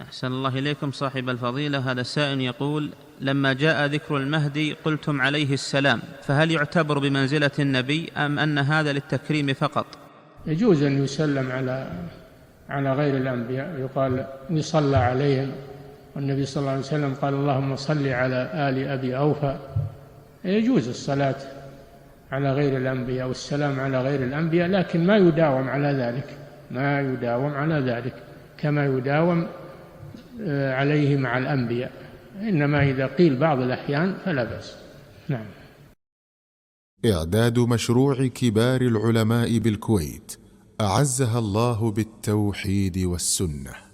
أحسن الله إليكم صاحب الفضيلة. هذا سائل يقول: لما جاء ذكر المهدي قلتم عليه السلام، فهل يعتبر بمنزلة النبي أم أن هذا للتكريم فقط؟ يجوز أن يسلم على غير الأنبياء، يقال يصلى عليهم، والنبي صلى الله عليه وسلم قال: اللهم صل على آل أبي أوفى. يجوز الصلاة على غير الأنبياء والسلام على غير الأنبياء، لكن ما يداوم على ذلك، ما يداوم على ذلك كما يداوم عليه مع الأنبياء، إنما إذا قيل بعض الأحيان فلا بأس. نعم. إعداد مشروع كبار العلماء بالكويت أعزها الله بالتوحيد والسنة.